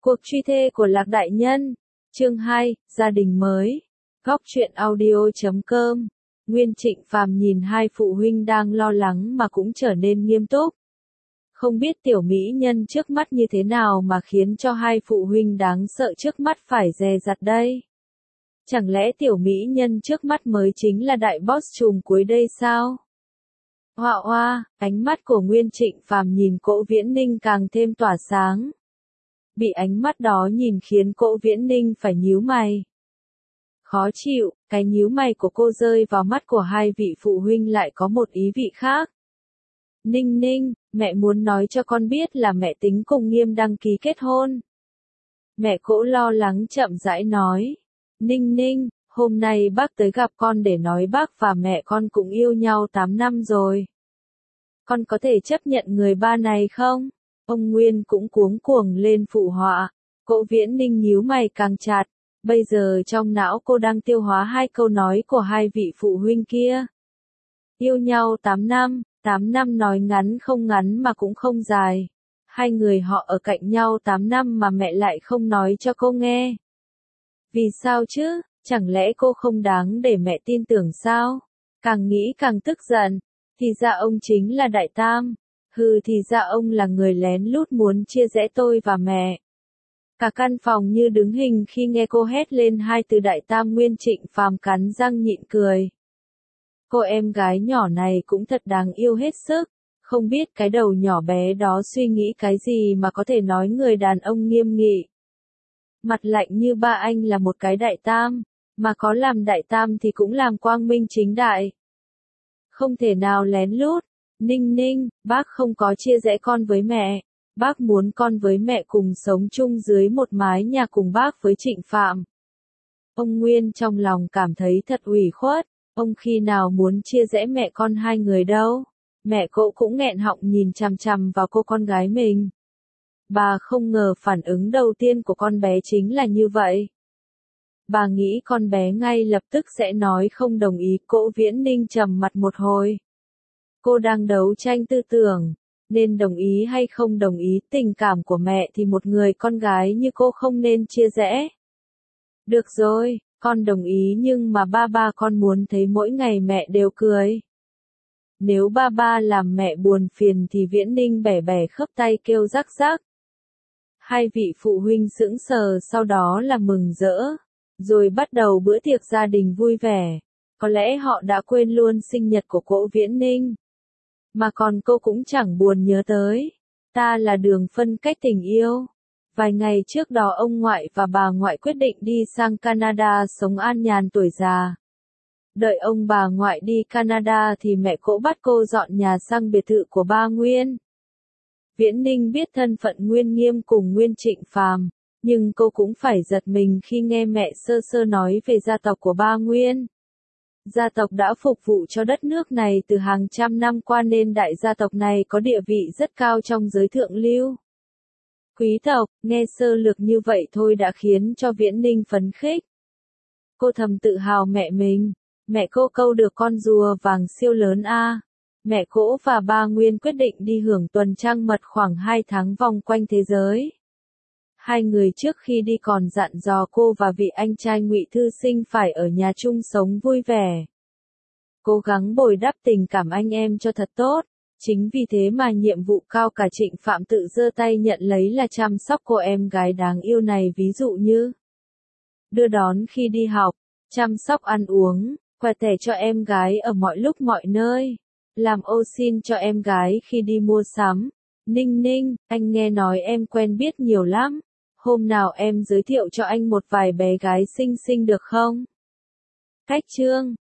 Cuộc truy thê của Lạc Đại Nhân. Chương 2, gia đình mới. Góc truyện audio.com. Nguyên Trịnh Phàm nhìn hai phụ huynh đang lo lắng mà cũng trở nên nghiêm túc. Không biết tiểu mỹ nhân trước mắt như thế nào mà khiến cho hai phụ huynh đáng sợ trước mắt phải dè dặt đây. Chẳng lẽ tiểu mỹ nhân trước mắt mới chính là đại boss trùm cuối đây sao? Hoa hoa, ánh mắt của Nguyên Trịnh Phàm nhìn Cỗ Viễn Ninh càng thêm tỏa sáng. Bị ánh mắt đó nhìn khiến Cỗ Viễn Ninh phải nhíu mày. Khó chịu, cái nhíu mày của cô rơi vào mắt của hai vị phụ huynh lại có một ý vị khác. Ninh Ninh, mẹ muốn nói cho con biết là mẹ tính cùng Nghiêm đăng ký kết hôn. Mẹ Cỗ lo lắng chậm rãi nói. Ninh Ninh, hôm nay bác tới gặp con để nói bác và mẹ con cũng yêu nhau 8 năm rồi. Con có thể chấp nhận người ba này không? Ông Nguyên cũng cuống cuồng lên phụ họa. Cỗ Viễn Ninh nhíu mày càng chặt. Bây giờ trong não cô đang tiêu hóa hai câu nói của hai vị phụ huynh kia. Yêu nhau 8 năm, 8 năm nói ngắn không ngắn mà cũng không dài. Hai người họ ở cạnh nhau 8 năm mà mẹ lại không nói cho cô nghe. Vì sao chứ, chẳng lẽ cô không đáng để mẹ tin tưởng sao? Càng nghĩ càng tức giận, thì ra ông chính là Đại Tam. Thì ra ông là người lén lút muốn chia rẽ tôi và mẹ. Cả căn phòng như đứng hình khi nghe cô hét lên hai từ Đại Tam. Nguyên Trịnh Phàm cắn răng nhịn cười. Cô em gái nhỏ này cũng thật đáng yêu hết sức, không biết cái đầu nhỏ bé đó suy nghĩ cái gì mà có thể nói người đàn ông nghiêm nghị. Mặt lạnh như ba anh là một cái Đại Tam, mà có làm Đại Tam thì cũng làm quang minh chính đại. Không thể nào lén lút. Ninh Ninh, bác không có chia rẽ con với mẹ. Bác muốn con với mẹ cùng sống chung dưới một mái nhà cùng bác với Trịnh Phạm. Ông Nguyên trong lòng cảm thấy thật ủy khuất. Ông khi nào muốn chia rẽ mẹ con hai người đâu. Mẹ Cỗ cũng nghẹn họng nhìn chằm chằm vào cô con gái mình. Bà không ngờ phản ứng đầu tiên của con bé chính là như vậy. Bà nghĩ con bé ngay lập tức sẽ nói không đồng ý. Cỗ Viễn Ninh trầm mặt một hồi. Cô đang đấu tranh tư tưởng, nên đồng ý hay không đồng ý tình cảm của mẹ thì một người con gái như cô không nên chia rẽ. Được rồi, con đồng ý nhưng mà ba con muốn thấy mỗi ngày mẹ đều cười. Nếu ba làm mẹ buồn phiền thì Viễn Ninh bẻ bẻ khớp tay kêu rắc rắc. Hai vị phụ huynh sững sờ sau đó là mừng rỡ, rồi bắt đầu bữa tiệc gia đình vui vẻ. Có lẽ họ đã quên luôn sinh nhật của Cỗ Viễn Ninh. Mà còn cô cũng chẳng buồn nhớ tới. Ta là đường phân cách tình yêu. Vài ngày trước đó ông ngoại và bà ngoại quyết định đi sang Canada sống an nhàn tuổi già. Đợi ông bà ngoại đi Canada thì mẹ Cỗ bắt cô dọn nhà sang biệt thự của ba Nguyên. Viễn Ninh biết thân phận Nguyên Nghiêm cùng Nguyên Trịnh Phàm, nhưng cô cũng phải giật mình khi nghe mẹ sơ sơ nói về gia tộc của ba Nguyên. Gia tộc đã phục vụ cho đất nước này từ hàng trăm năm qua nên đại gia tộc này có địa vị rất cao trong giới thượng lưu. Quý tộc, nghe sơ lược như vậy thôi đã khiến cho Viễn Ninh phấn khích. Cô thầm tự hào mẹ mình, mẹ cô câu được con rùa vàng siêu lớn a. Mẹ Cỗ và ba Nguyên quyết định đi hưởng tuần trăng mật khoảng 2 tháng vòng quanh thế giới. Hai người trước khi đi còn dặn dò cô và vị anh trai Ngụy Thư Sinh phải ở nhà chung sống vui vẻ. Cố gắng bồi đắp tình cảm anh em cho thật tốt. Chính vì thế mà nhiệm vụ cao cả Trịnh Phạm tự giơ tay nhận lấy là chăm sóc cô em gái đáng yêu này, ví dụ như đưa đón khi đi học, chăm sóc ăn uống, quà tẻ cho em gái ở mọi lúc mọi nơi, làm ô xin cho em gái khi đi mua sắm. Ninh Ninh, anh nghe nói em quen biết nhiều lắm. Hôm nào em giới thiệu cho anh một vài bé gái xinh xinh được không? Cách chương